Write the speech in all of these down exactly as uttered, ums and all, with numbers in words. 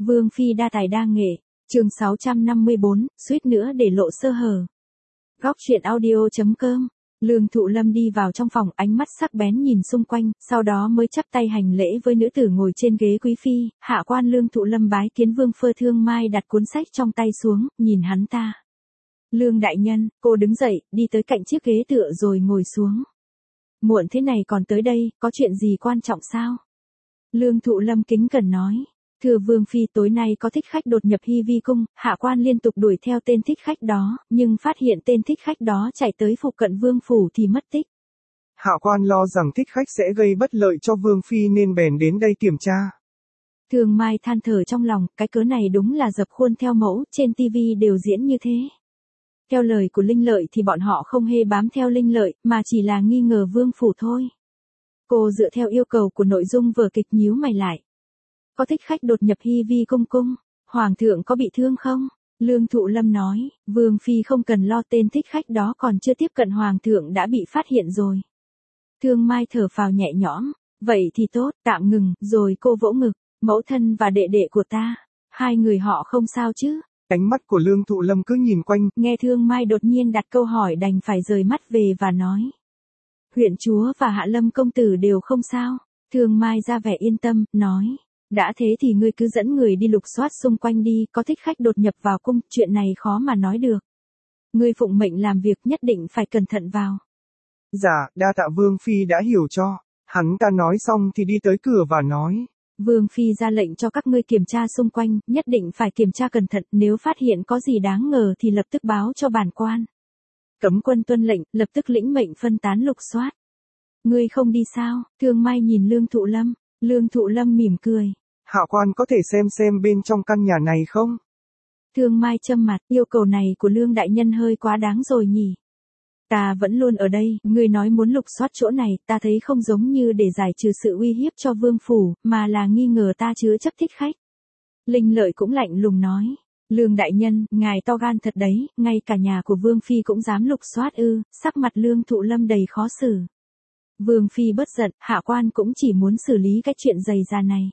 Vương phi đa tài đa nghệ, chương sáu trăm năm mươi bốn, suýt nữa để lộ sơ hở. Góc truyện audio chấm com. Lương Thụ Lâm đi vào trong phòng, ánh mắt sắc bén nhìn xung quanh, sau đó mới chắp tay hành lễ với nữ tử ngồi trên ghế quý phi. Hạ quan Lương Thụ Lâm bái kiến Vương Phơ Thương Mai, đặt cuốn sách trong tay xuống, nhìn hắn ta. Lương đại nhân, cô đứng dậy, đi tới cạnh chiếc ghế tựa rồi ngồi xuống. Muộn thế này còn tới đây, có chuyện gì quan trọng sao? Lương Thụ Lâm kính cẩn nói. Thưa Vương phi, tối nay có thích khách đột nhập Hy Vi cung, hạ quan liên tục đuổi theo tên thích khách đó, nhưng phát hiện tên thích khách đó chạy tới phụ cận Vương phủ thì mất tích. Hạ quan lo rằng thích khách sẽ gây bất lợi cho Vương phi nên bèn đến đây kiểm tra. Thương Mai than thở trong lòng, cái cớ này đúng là dập khuôn theo mẫu, trên tivi đều diễn như thế. Theo lời của Linh Lợi thì bọn họ không hề bám theo Linh Lợi, mà chỉ là nghi ngờ Vương phủ thôi. Cô dựa theo yêu cầu của nội dung vở kịch nhíu mày lại. Có thích khách đột nhập Hy Vi cung cung, Hoàng thượng có bị thương không? Lương Thụ Lâm nói, Vương phi không cần lo, tên thích khách đó còn chưa tiếp cận Hoàng thượng đã bị phát hiện rồi. Thương Mai thở phào nhẹ nhõm, vậy thì tốt, tạm ngừng, rồi cô vỗ ngực, mẫu thân và đệ đệ của ta, hai người họ không sao chứ? Ánh mắt của Lương Thụ Lâm cứ nhìn quanh, nghe Thương Mai đột nhiên đặt câu hỏi đành phải rời mắt về và nói. Huyện chúa và Hạ Lâm công tử đều không sao. Thương Mai ra vẻ yên tâm, nói. Đã thế thì ngươi cứ dẫn người đi lục soát xung quanh đi, có thích khách đột nhập vào cung, chuyện này khó mà nói được. Ngươi phụng mệnh làm việc nhất định phải cẩn thận vào. Dạ, đa tạ Vương phi đã hiểu cho. Hắn ta nói xong thì đi tới cửa và nói. Vương phi ra lệnh cho các ngươi kiểm tra xung quanh, nhất định phải kiểm tra cẩn thận, nếu phát hiện có gì đáng ngờ thì lập tức báo cho bản quan. Cấm quân tuân lệnh, lập tức lĩnh mệnh phân tán lục soát. Ngươi không đi sao? Thương Mai nhìn Lương Thụ Lâm. Lương Thụ Lâm mỉm cười. Hạ quan có thể xem xem bên trong căn nhà này không? Thương Mai châm mặt, yêu cầu này của Lương đại nhân hơi quá đáng rồi nhỉ. Ta vẫn luôn ở đây, ngươi nói muốn lục soát chỗ này, ta thấy không giống như để giải trừ sự uy hiếp cho Vương phủ, mà là nghi ngờ ta chứa chấp thích khách. Linh Lợi cũng lạnh lùng nói. Lương đại nhân, ngài to gan thật đấy, ngay cả nhà của Vương phi cũng dám lục soát ư? Sắc mặt Lương Thụ Lâm đầy khó xử. Vương phi bất giận, hạ quan cũng chỉ muốn xử lý cái chuyện dày da này.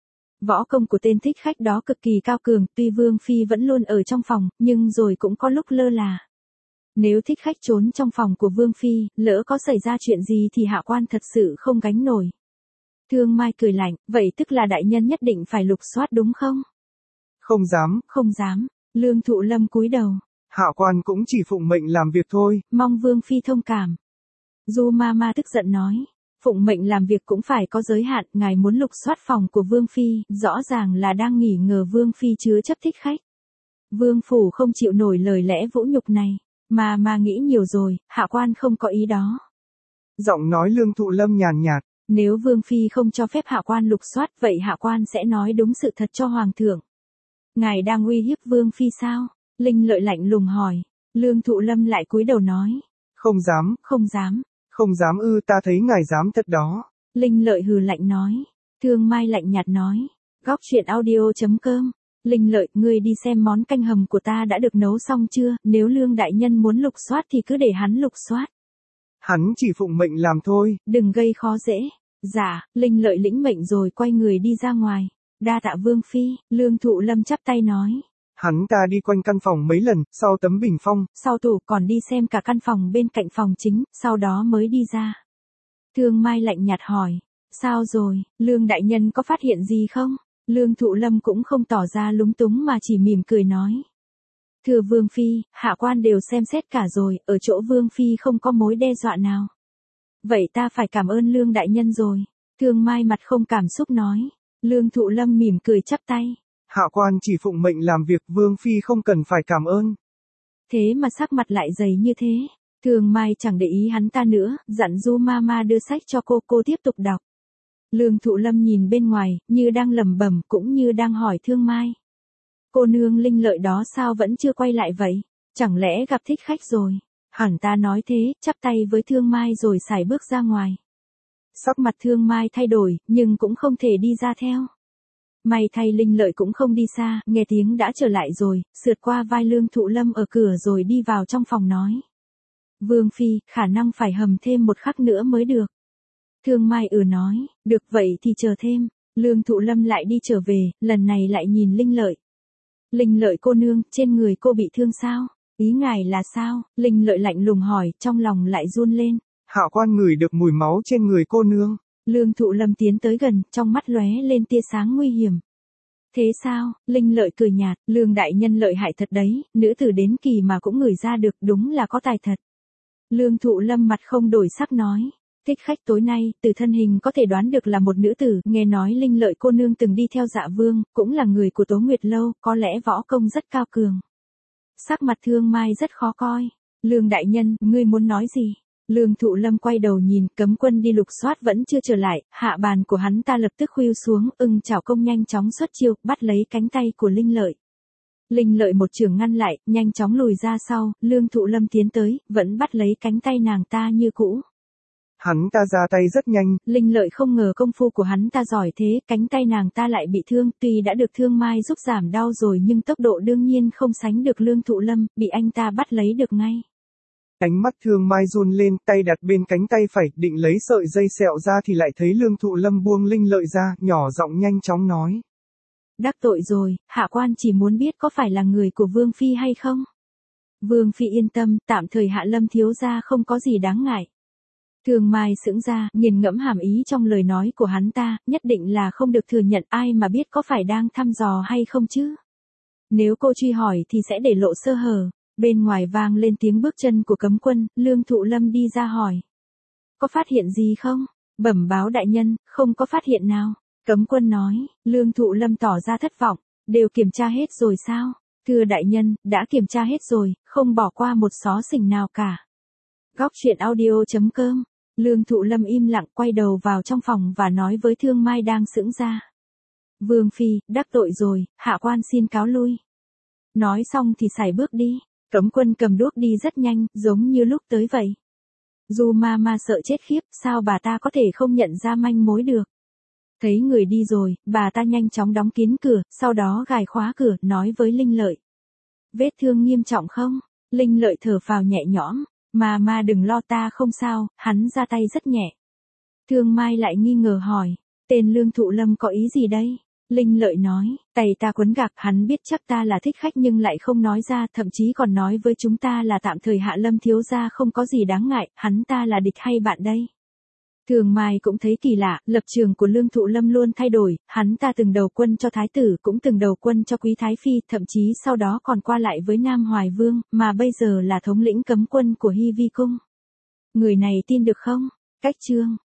Võ công của tên thích khách đó cực kỳ cao cường, tuy Vương phi vẫn luôn ở trong phòng, nhưng rồi cũng có lúc lơ là. Nếu thích khách trốn trong phòng của Vương phi, lỡ có xảy ra chuyện gì thì hạ quan thật sự không gánh nổi. Thương Mai cười lạnh, vậy tức là đại nhân nhất định phải lục soát đúng không? Không dám. Không dám. Lương Thụ Lâm cúi đầu. Hạ quan cũng chỉ phụng mệnh làm việc thôi. Mong Vương phi thông cảm. Du Ma Ma tức giận nói. Phụng mệnh làm việc cũng phải có giới hạn, ngài muốn lục soát phòng của Vương phi, rõ ràng là đang nghi ngờ Vương phi chứa chấp thích khách. Vương phủ không chịu nổi lời lẽ vũ nhục này, mà mà nghĩ nhiều rồi, hạ quan không có ý đó. Giọng nói Lương Thụ Lâm nhàn nhạt. Nếu Vương phi không cho phép hạ quan lục soát, vậy hạ quan sẽ nói đúng sự thật cho Hoàng thượng. Ngài đang uy hiếp Vương phi sao? Linh Lợi lạnh lùng hỏi. Lương Thụ Lâm lại cúi đầu nói. Không dám. Không dám. Không dám ư, ta thấy ngài dám thật đó. Linh Lợi hừ lạnh nói. Thương Mai lạnh nhạt nói. Góc truyện audio chấm com. Linh Lợi, ngươi đi xem món canh hầm của ta đã được nấu xong chưa, nếu Lương đại nhân muốn lục soát thì cứ để hắn lục soát. Hắn chỉ phụng mệnh làm thôi. Đừng gây khó dễ. Dạ, Linh Lợi lĩnh mệnh rồi quay người đi ra ngoài. Đa tạ Vương phi, Lương Thụ Lâm chắp tay nói. Hắn ta đi quanh căn phòng mấy lần, sau tấm bình phong, sau tủ, còn đi xem cả căn phòng bên cạnh phòng chính, sau đó mới đi ra. Thương Mai lạnh nhạt hỏi, sao rồi, Lương đại nhân có phát hiện gì không? Lương Thụ Lâm cũng không tỏ ra lúng túng mà chỉ mỉm cười nói. Thưa Vương phi, hạ quan đều xem xét cả rồi, ở chỗ Vương phi không có mối đe dọa nào. Vậy ta phải cảm ơn Lương đại nhân rồi. Thương Mai mặt không cảm xúc nói. Lương Thụ Lâm mỉm cười chắp tay. Hạ quan chỉ phụng mệnh làm việc, Vương phi không cần phải cảm ơn. Thế mà sắc mặt lại dày như thế. Thương Mai chẳng để ý hắn ta nữa, dặn Du Ma Ma đưa sách cho cô, cô tiếp tục đọc. Lương Thụ Lâm nhìn bên ngoài, như đang lẩm bẩm cũng như đang hỏi Thương Mai. Cô nương Linh Lợi đó sao vẫn chưa quay lại vậy? Chẳng lẽ gặp thích khách rồi? Hẳn ta nói thế, chắp tay với Thương Mai rồi sải bước ra ngoài. Sắc mặt Thương Mai thay đổi, nhưng cũng không thể đi ra theo. May thay Linh Lợi cũng không đi xa, nghe tiếng đã trở lại rồi, sượt qua vai Lương Thụ Lâm ở cửa rồi đi vào trong phòng nói. Vương phi, khả năng phải hầm thêm một khắc nữa mới được. Thương Mai ừ nói, được vậy thì chờ thêm. Lương Thụ Lâm lại đi trở về, lần này lại nhìn Linh Lợi. Linh Lợi cô nương, trên người cô bị thương sao? Ý ngài là sao? Linh Lợi lạnh lùng hỏi, trong lòng lại run lên. Hạ quan ngửi được mùi máu trên người cô nương. Lương Thụ Lâm tiến tới gần, trong mắt lóe lên tia sáng nguy hiểm. Thế sao? Linh Lợi cười nhạt, Lương đại nhân lợi hại thật đấy, nữ tử đến kỳ mà cũng ngửi ra được, đúng là có tài thật. Lương Thụ Lâm mặt không đổi sắc nói. Thích khách tối nay, từ thân hình có thể đoán được là một nữ tử, nghe nói Linh Lợi cô nương từng đi theo Dạ Vương, cũng là người của Tố Nguyệt Lâu, có lẽ võ công rất cao cường. Sắc mặt Thương Mai rất khó coi. Lương đại nhân, ngươi muốn nói gì? Lương Thụ Lâm quay đầu nhìn, Cấm Quân đi lục soát vẫn chưa trở lại, hạ bàn của hắn ta lập tức khuỵu xuống, ưng chảo công nhanh chóng xuất chiêu, bắt lấy cánh tay của Linh Lợi. Linh Lợi một trường ngăn lại, nhanh chóng lùi ra sau, Lương Thụ Lâm tiến tới, vẫn bắt lấy cánh tay nàng ta như cũ. Hắn ta ra tay rất nhanh. Linh Lợi không ngờ công phu của hắn ta giỏi thế, cánh tay nàng ta lại bị thương, tuy đã được Thương Mai giúp giảm đau rồi nhưng tốc độ đương nhiên không sánh được Lương Thụ Lâm, bị anh ta bắt lấy được ngay. Ánh mắt Thương Mai run lên, tay đặt bên cánh tay phải, định lấy sợi dây sẹo ra thì lại thấy Lương Thụ Lâm buông Linh Lợi ra, nhỏ giọng nhanh chóng nói. Đắc tội rồi, hạ quan chỉ muốn biết có phải là người của Vương Phi hay không? Vương Phi yên tâm, tạm thời Hạ Lâm thiếu gia không có gì đáng ngại. Thương Mai sững ra, nghiền ngẫm hàm ý trong lời nói của hắn ta, nhất định là không được thừa nhận, ai mà biết có phải đang thăm dò hay không chứ. Nếu cô truy hỏi thì sẽ để lộ sơ hở. Bên ngoài vang lên tiếng bước chân của Cấm Quân, Lương Thụ Lâm đi ra hỏi. Có phát hiện gì không? Bẩm báo đại nhân, không có phát hiện nào. Cấm Quân nói, Lương Thụ Lâm tỏ ra thất vọng, đều kiểm tra hết rồi sao? Thưa đại nhân, đã kiểm tra hết rồi, không bỏ qua một xó xỉnh nào cả. Góc truyện audio chấm com. Lương Thụ Lâm im lặng quay đầu vào trong phòng và nói với Thương Mai đang sững ra. Vương Phi, đắc tội rồi, hạ quan xin cáo lui. Nói xong thì sải bước đi. Cấm Quân cầm đuốc đi rất nhanh, giống như lúc tới vậy. Du ma ma sợ chết khiếp, sao bà ta có thể không nhận ra manh mối được. Thấy người đi rồi, bà ta nhanh chóng đóng kín cửa, sau đó gài khóa cửa, nói với Linh Lợi. Vết thương nghiêm trọng không? Linh Lợi thở phào nhẹ nhõm, ma ma đừng lo, ta không sao, hắn ra tay rất nhẹ. Thương Mai lại nghi ngờ hỏi, tên Lương Thụ Lâm có ý gì đây? Linh Lợi nói, tay ta quấn gạc, hắn biết chắc ta là thích khách nhưng lại không nói ra, thậm chí còn nói với chúng ta là tạm thời Hạ Lâm thiếu gia không có gì đáng ngại, hắn ta là địch hay bạn đây? Thường Mai cũng thấy kỳ lạ, lập trường của Lương Thụ Lâm luôn thay đổi, hắn ta từng đầu quân cho thái tử, cũng từng đầu quân cho quý thái phi, thậm chí sau đó còn qua lại với Nam Hoài Vương, mà bây giờ là thống lĩnh cấm quân của Hy Vi Cung. Người này tin được không? Cách chương